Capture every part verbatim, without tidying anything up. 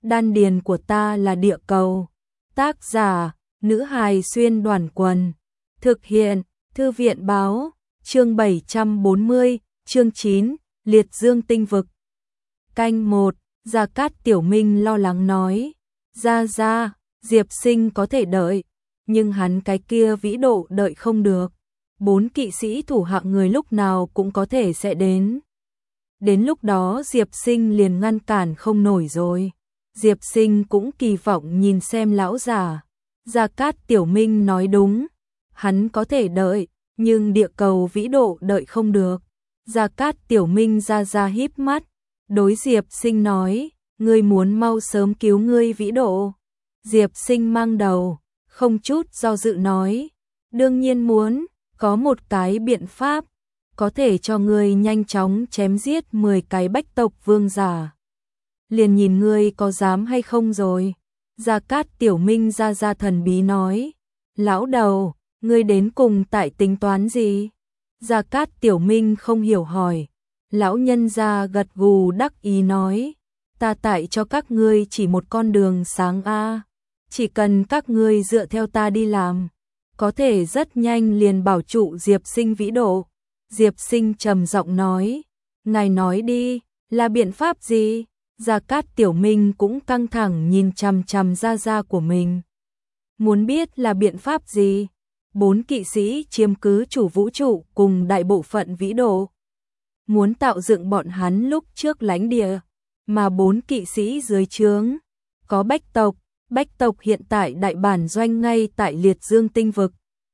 đan điền của ta là địa cầu. Tác giả, nữ hài xuyên đoàn quần. Thực hiện, thư viện báo, chương bảy trăm bốn mươi, chương chín, liệt dương tinh vực. Canh một, Gia Cát Tiểu Minh lo lắng nói. Ra ra, Diệp Sinh có thể đợi, nhưng hắn cái kia vĩ độ đợi không được. Bốn kỵ sĩ thủ hạng người lúc nào cũng có thể sẽ đến. Đến lúc đó Diệp Sinh liền ngăn cản không nổi rồi. Diệp Sinh cũng kỳ vọng nhìn xem lão già. Gia Cát Tiểu Minh nói đúng, hắn có thể đợi, nhưng địa cầu vĩ độ đợi không được. Gia Cát Tiểu Minh ra ra híp mắt, đối Diệp Sinh nói, ngươi muốn mau sớm cứu ngươi vĩ độ. Diệp Sinh mang đầu, không chút do dự nói, đương nhiên muốn, có một cái biện pháp, có thể cho ngươi nhanh chóng chém giết mười cái bách tộc vương giả. Liền nhìn ngươi có dám hay không rồi. Gia Cát Tiểu Minh ra ra thần bí nói, lão đầu, ngươi đến cùng tại tính toán gì? Gia Cát Tiểu Minh không hiểu hỏi. Lão nhân gia gật gù đắc ý nói, ta tại cho các ngươi chỉ một con đường sáng a, chỉ cần các ngươi dựa theo ta đi làm, có thể rất nhanh liền bảo trụ Diệp Sinh vĩ độ. Diệp Sinh trầm giọng nói, ngài nói đi, là biện pháp gì? Gia Cát Tiểu Minh cũng căng thẳng nhìn chằm chằm gia gia của mình. Muốn biết là biện pháp gì? Bốn kỵ sĩ chiếm cứ chủ vũ trụ cùng đại bộ phận vĩ độ. Muốn tạo dựng bọn hắn lúc trước lãnh địa, mà bốn kỵ sĩ dưới trướng có bách tộc. Bách tộc hiện tại đại bản doanh ngay tại liệt dương tinh vực.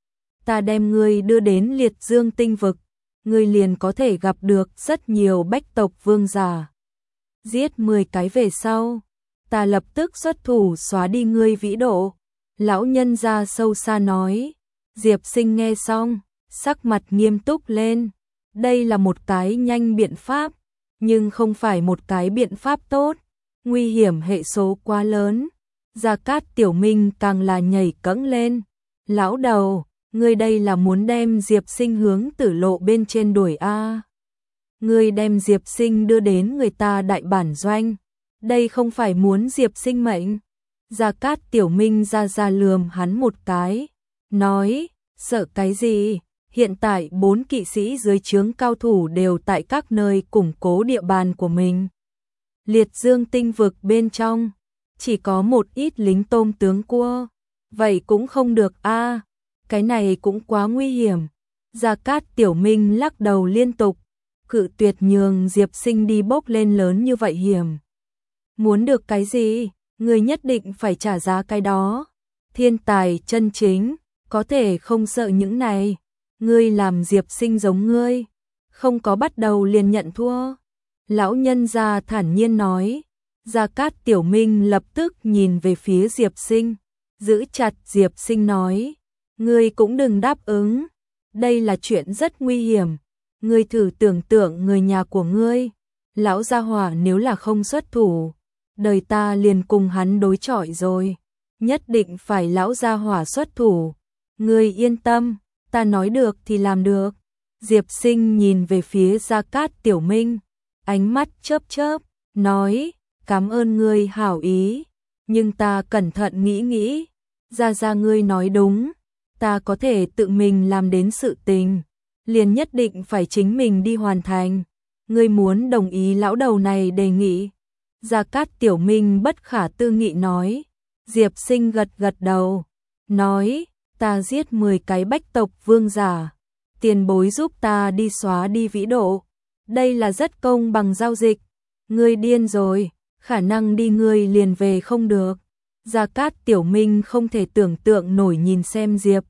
Ta đem ngươi đưa đến liệt dương tinh vực, ngươi liền có thể gặp được rất nhiều bách tộc vương giả. Giết mười cái về sau, ta lập tức xuất thủ xóa đi ngươi vĩ độ. Lão nhân gia sâu xa nói. Diệp Sinh nghe xong, sắc mặt nghiêm túc lên. Đây là một cái nhanh biện pháp, nhưng không phải một cái biện pháp tốt. Nguy hiểm hệ số quá lớn. Gia Cát Tiểu Minh càng là nhảy cẫng lên. Lão đầu, ngươi đây là muốn đem Diệp Sinh hướng tử lộ bên trên đuổi a? Ngươi đem Diệp Sinh đưa đến người ta đại bản doanh, đây không phải muốn Diệp Sinh mệnh. Gia Cát Tiểu Minh ra ra lườm hắn một cái, nói, sợ cái gì? Hiện tại bốn kỵ sĩ dưới trướng cao thủ đều tại các nơi củng cố địa bàn của mình. Liệt dương tinh vực bên trong, chỉ có một ít lính tôm tướng cua, vậy cũng không được a, cái này cũng quá nguy hiểm. Gia Cát Tiểu Minh lắc đầu liên tục, cự tuyệt nhường Diệp Sinh đi bốc lên lớn như vậy hiểm. Muốn được cái gì, người nhất định phải trả giá cái đó. Thiên tài chân chính, có thể không sợ những này. Ngươi làm Diệp Sinh giống ngươi, không có bắt đầu liền nhận thua. Lão nhân gia thản nhiên nói. Gia Cát Tiểu Minh lập tức nhìn về phía Diệp Sinh, giữ chặt Diệp Sinh nói, ngươi cũng đừng đáp ứng, đây là chuyện rất nguy hiểm. Ngươi thử tưởng tượng người nhà của ngươi, lão gia hỏa nếu là không xuất thủ, đời ta liền cùng hắn đối chọi rồi, nhất định phải lão gia hỏa xuất thủ. Ngươi yên tâm, ta nói được thì làm được. Diệp Sinh nhìn về phía Gia Cát Tiểu Minh, ánh mắt chớp chớp, nói, cảm ơn ngươi hảo ý, nhưng ta cẩn thận nghĩ nghĩ, gia gia ngươi nói đúng, ta có thể tự mình làm đến sự tình, liền nhất định phải chính mình đi hoàn thành. Ngươi muốn đồng ý lão đầu này đề nghị? Gia Cát Tiểu Minh bất khả tư nghị nói. Diệp Sinh gật gật đầu, nói, ta giết mười cái bách tộc vương giả, tiền bối giúp ta đi xóa đi vĩ độ, đây là rất công bằng giao dịch. Ngươi điên rồi, khả năng đi ngươi liền về không được. Gia Cát Tiểu Minh không thể tưởng tượng nổi nhìn xem Diệp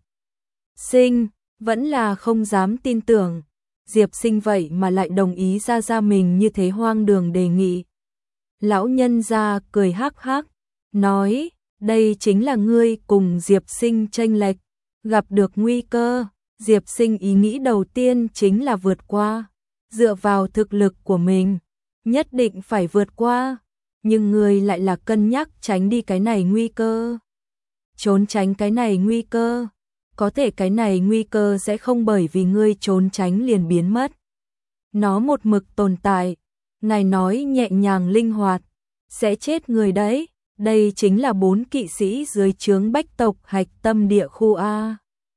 Sinh, vẫn là không dám tin tưởng. Diệp Sinh vậy mà lại đồng ý ra ra mình như thế hoang đường đề nghị. Lão nhân gia cười hắc hắc, nói, đây chính là ngươi cùng Diệp Sinh chênh lệch, gặp được nguy cơ, Diệp Sinh ý nghĩ đầu tiên chính là vượt qua, dựa vào thực lực của mình, nhất định phải vượt qua, nhưng ngươi lại là cân nhắc tránh đi cái này nguy cơ. Trốn tránh cái này nguy cơ, có thể cái này nguy cơ sẽ không bởi vì ngươi trốn tránh liền biến mất. Nó một mực tồn tại, ngài nói nhẹ nhàng linh hoạt, sẽ chết người đấy. Đây chính là bốn kỵ sĩ dưới trướng Bách tộc Hạch Tâm địa khu A.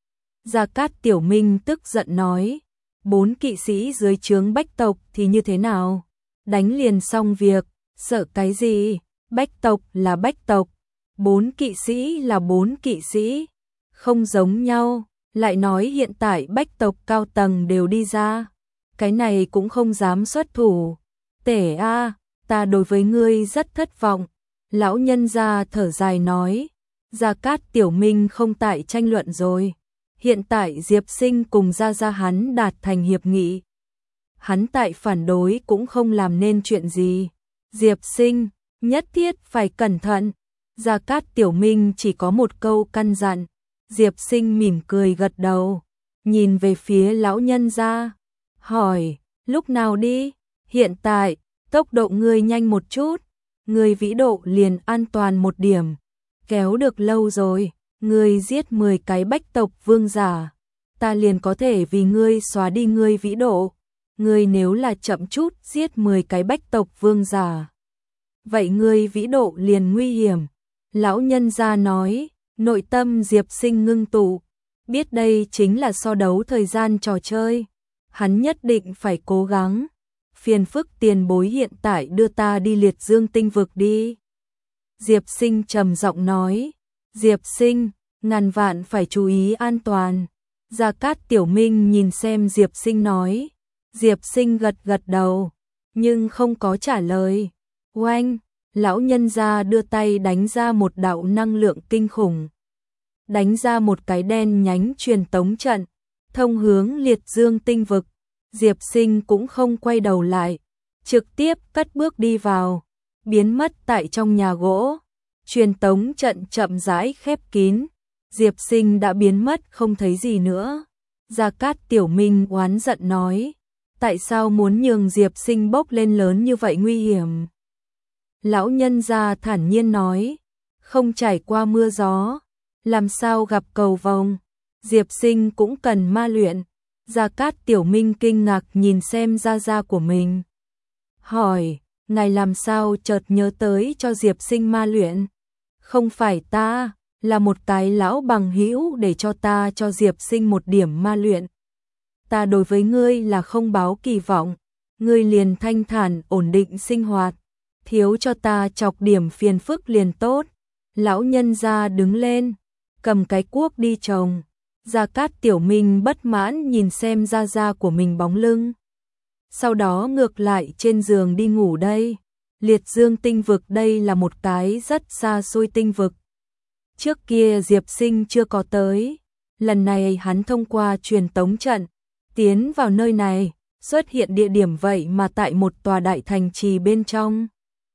Gia Cát Tiểu Minh tức giận nói, bốn kỵ sĩ dưới trướng Bách tộc thì như thế nào? Đánh liền xong việc, sợ cái gì? Bách tộc là Bách tộc, bốn kỵ sĩ là bốn kỵ sĩ, không giống nhau. Lại nói hiện tại Bách tộc cao tầng đều đi ra, cái này cũng không dám xuất thủ. Tể a, ta đối với ngươi rất thất vọng. Lão nhân gia thở dài nói, Gia Cát Tiểu Minh không tại tranh luận rồi. Hiện tại Diệp Sinh cùng Gia Gia hắn đạt thành hiệp nghị. Hắn tại phản đối cũng không làm nên chuyện gì. Diệp Sinh, nhất thiết phải cẩn thận. Gia Cát Tiểu Minh chỉ có một câu căn dặn. Diệp Sinh mỉm cười gật đầu, nhìn về phía lão nhân gia, hỏi, lúc nào đi? Hiện tại, tốc độ ngươi nhanh một chút, ngươi vĩ độ liền an toàn một điểm. Kéo được lâu rồi, ngươi giết mười cái Bách tộc vương giả, ta liền có thể vì ngươi xóa đi ngươi vĩ độ. Ngươi nếu là chậm chút giết mười cái Bách tộc vương giả, vậy ngươi vĩ độ liền nguy hiểm. Lão nhân gia nói, nội tâm Diệp Sinh ngưng tụ, biết đây chính là so đấu thời gian trò chơi. Hắn nhất định phải cố gắng. Phiền phức tiền bối hiện tại đưa ta đi Liệt Dương tinh vực đi. Diệp Sinh trầm giọng nói, Diệp Sinh, ngàn vạn phải chú ý an toàn. Gia Cát Tiểu Minh nhìn xem Diệp Sinh nói. Diệp Sinh gật gật đầu, nhưng không có trả lời. Oanh, lão nhân gia đưa tay đánh ra một đạo năng lượng kinh khủng. Đánh ra một cái đen nhánh truyền tống trận, thông hướng Liệt Dương tinh vực. Diệp Sinh cũng không quay đầu lại, trực tiếp cất bước đi vào, biến mất tại trong nhà gỗ. Truyền tống trận chậm rãi khép kín, Diệp Sinh đã biến mất không thấy gì nữa. Gia Cát Tiểu Minh oán giận nói, tại sao muốn nhường Diệp Sinh bốc lên lớn như vậy nguy hiểm? Lão nhân gia thản nhiên nói, không trải qua mưa gió, làm sao gặp cầu vồng? Diệp Sinh cũng cần ma luyện. Gia Cát Tiểu Minh kinh ngạc nhìn xem gia gia của mình, hỏi, ngài làm sao chợt nhớ tới cho Diệp Sinh ma luyện? Không phải ta, là một cái lão bằng hữu để cho ta cho Diệp Sinh một điểm ma luyện. Ta đối với ngươi là không báo kỳ vọng, ngươi liền thanh thản ổn định sinh hoạt, thiếu cho ta chọc điểm phiền phức liền tốt. Lão nhân gia đứng lên, cầm cái cuốc đi trồng. Gia Cát Tiểu Minh bất mãn nhìn xem gia gia của mình bóng lưng. Sau đó ngược lại trên giường đi ngủ đây. Liệt Dương tinh vực đây là một cái rất xa xôi tinh vực. Trước kia Diệp Sinh chưa có tới. Lần này hắn thông qua truyền tống trận, tiến vào nơi này, xuất hiện địa điểm vậy mà tại một tòa đại thành trì bên trong.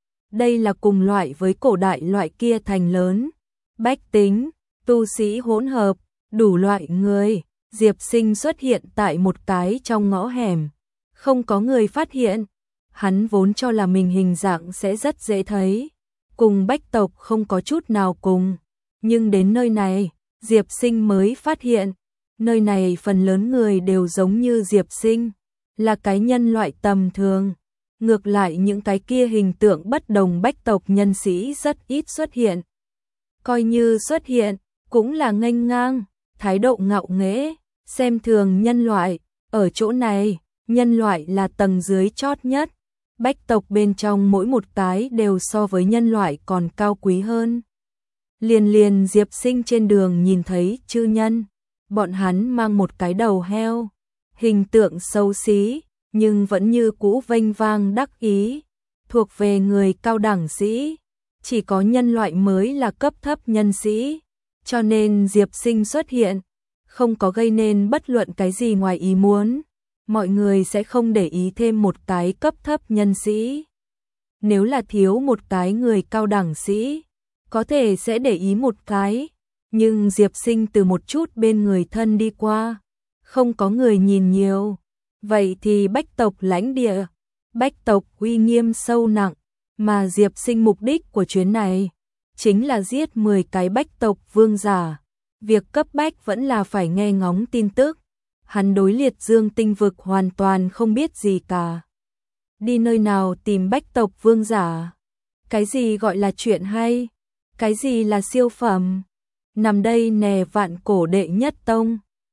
Đây là cùng loại với cổ đại loại kia thành lớn. Bách tính, tu sĩ hỗn hợp, đủ loại người. Diệp Sinh xuất hiện tại một cái trong ngõ hẻm, không có người phát hiện. Hắn vốn cho là mình hình dạng sẽ rất dễ thấy, cùng Bách tộc không có chút nào cùng. Nhưng đến nơi này, Diệp Sinh mới phát hiện, nơi này phần lớn người đều giống như Diệp Sinh, là cái nhân loại tầm thường. Ngược lại những cái kia hình tượng bất đồng Bách tộc nhân sĩ rất ít xuất hiện. Coi như xuất hiện, cũng là nghênh ngang, thái độ ngạo nghễ, xem thường nhân loại. Ở chỗ này, nhân loại là tầng dưới chót nhất. Bách tộc bên trong mỗi một cái đều so với nhân loại còn cao quý hơn. Liền liền Diệp Sinh trên đường nhìn thấy chư nhân, bọn hắn mang một cái đầu heo, hình tượng xấu xí, nhưng vẫn như cũ vênh vang đắc ý, thuộc về người cao đẳng sĩ. Chỉ có nhân loại mới là cấp thấp nhân sĩ, cho nên Diệp Sinh xuất hiện, không có gây nên bất luận cái gì ngoài ý muốn. Mọi người sẽ không để ý thêm một cái cấp thấp nhân sĩ. Nếu là thiếu một cái người cao đẳng sĩ, có thể sẽ để ý một cái. Nhưng Diệp Sinh từ một chút bên người thân đi qua, không có người nhìn nhiều. Vậy thì Bách tộc lãnh địa, Bách tộc uy nghiêm sâu nặng, mà Diệp Sinh mục đích của chuyến này chính là giết mười cái Bách tộc vương giả. Việc cấp bách vẫn là phải nghe ngóng tin tức. Hắn đối Liệt Dương tinh vực hoàn toàn không biết gì cả. Đi nơi nào tìm Bách tộc vương giả? Cái gì gọi là chuyện hay? Cái gì là siêu phẩm? Nằm đây nè vạn cổ đệ nhất tông.